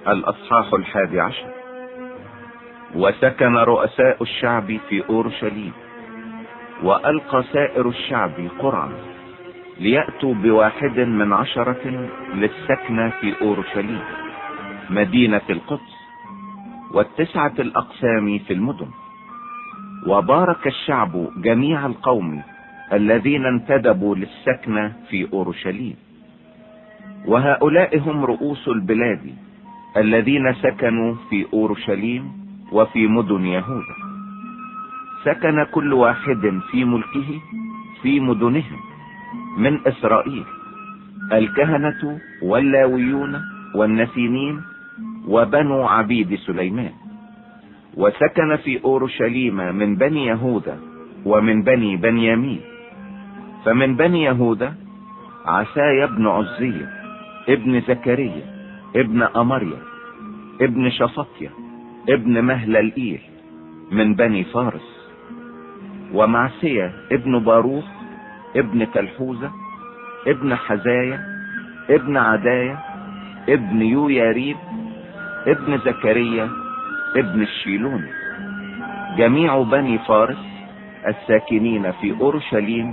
الأصحاح 11. وسكن رؤساء الشعب في أورشليم، وألقى سائر الشعب قرعا ليأتوا ب11 للسكنة في أورشليم مدينة القدس، و9 الأقسام في المدن. وبارك الشعب جميع القوم الذين انتدبوا للسكنة في أورشليم. وهؤلاء هم رؤوس البلاد الذين سكنوا في أورشليم وفي مدن يهوذا. سكن كل واحد في ملكه في مدنهم من إسرائيل، الكهنة واللاويون والنسينين وبنو عبيد سليمان. وسكن في أورشليم من بني يهوذا ومن بني بنيامين. فمن بني يهوذا عسايا ابن عزية ابن زكريا ابن أمريا ابن شفطيا ابن مهللئيل من بني فارس. ومعسيا ابن باروخ ابن تلحوزة ابن حزايا ابن عدايا ابن يوياريب ابن زكريا ابن الشيلوني. جميع بني فارس الساكنين في أورشليم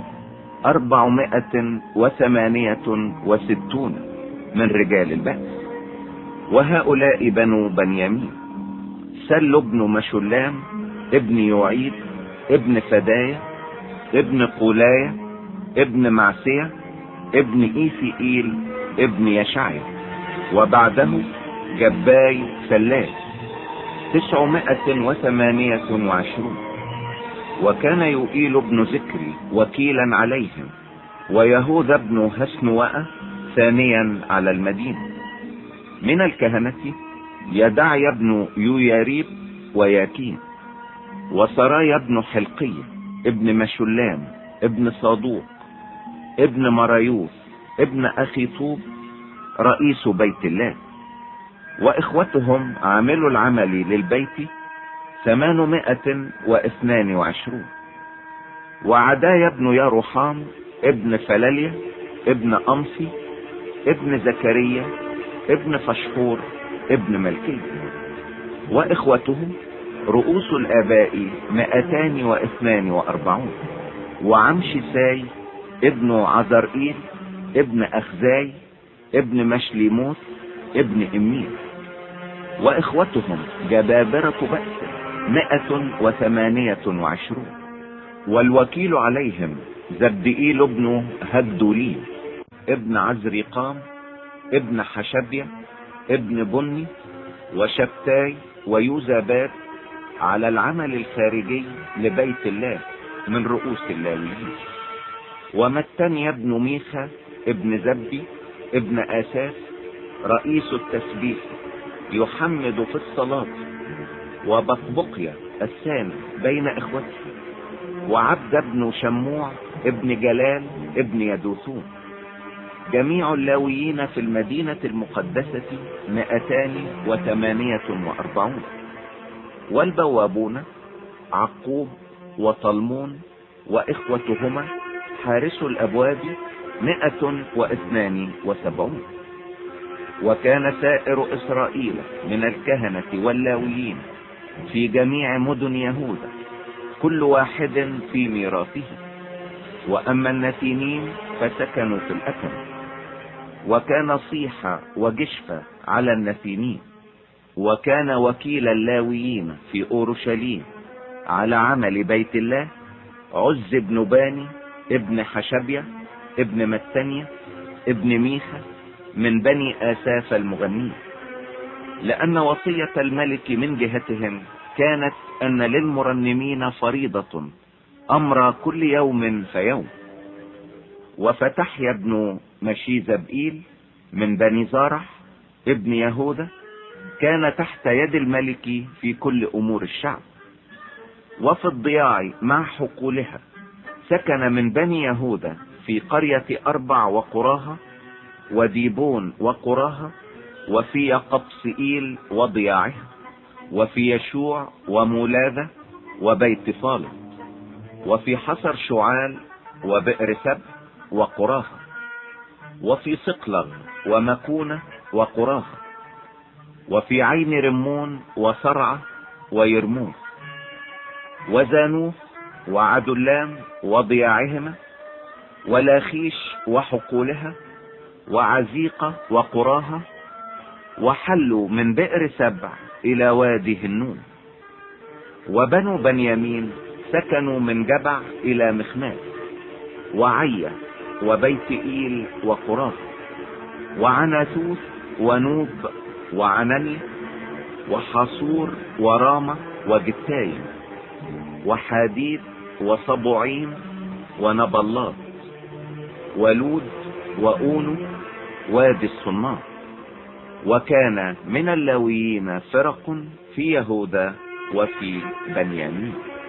468 من رجال البأس. وهؤلاء بنو بنيامين: سل ابن مشلام ابن يعيد ابن فدايا ابن قولايا ابن معسية ابن إيسئيل ابن يشعيا. وبعده جباي سلاس 928. وكان يؤيل ابن ذكري وكيلا عليهم، ويهوذا ابن هسنوأ ثانيا على المدينة. من الكهنة يدعي ابن يوياريب وياكين، وسرايا ابن حلقية ابن مشلام ابن صادوق ابن مرايوث ابن أخي طوب رئيس بيت الله. وإخوتهم عاملوا العمل للبيت 822. وعدايا ابن يروحام ابن فلاليا ابن أمصي ابن زكريا ابن فشحور ابن ملكي. وإخوته رؤوس الآباء 242. وعمشساي ابن عزرئيل ابن أخزاي ابن مشليموث ابن إمير. وإخوتهم جبابرة بأس 128. والوكيل عليهم زبدئيل ابن هدوليم ابن عزريقام ابن حشبية ابن بني وشبتاي ويوزابات على العمل الخارجي لبيت الله من رؤوس اللاويين. ومتنيا ابن ميخا ابن زبي ابن آساس رئيس التسبيح يحمد في الصلاة. وبقبقيا الثاني بين إخوته. وعبد ابن شموع ابن جلال ابن يدوثون. جميع اللاويين في المدينة المقدسة 248. والبوابون عقوب وطلمون وإخوتهما حارس الأبواب 172. وكان سائر إسرائيل من الكهنة واللاويين في جميع مدن يهوذا كل واحد في ميراثه. وأما النتينين فسكنوا في الأكم. وكان صيحة وجشفة على النتينين. وكان وكيل اللاويين في أورشليم على عمل بيت الله عز بن باني ابن حشبية ابن متنية ابن ميخا من بني آساف المغنين. لأن وصية الملك من جهتهم كانت أن للمرنمين فريضة أمر كل يوم فيوم. وفتحيا ابن مشيزبئيل من بني زارح ابن يهوذا كان تحت يد الملك في كل أمور الشعب. وفي الضياع مع حقولها سكن من بني يهوذا في قرية 4 وقراها وديبون وقراها وفي قبصئيل وضياعها وفي يشوع ومولاذة وبيت صالح وفي حصر شعال وبئر سبع وقراها وفي صقلغ ومكونة وقراها وفي عين رمون وصرعة ويرموث وزانوث وعدلام وضياعهما ولاخيش وحقولها وعزيقة وقراها، وحلوا من بئر سبع الى وادي النون. وبنو بنيامين سكنوا من جبع الى مخماس وعية وبيت إيل وقراط وعناثوث ونوب وعنني وحصور ورامة وجتايم وحديد وصبعين ونبلات ولود وأونو وادي الصناع. وكان من اللاويين فرق في يهوذا وفي بنيامين.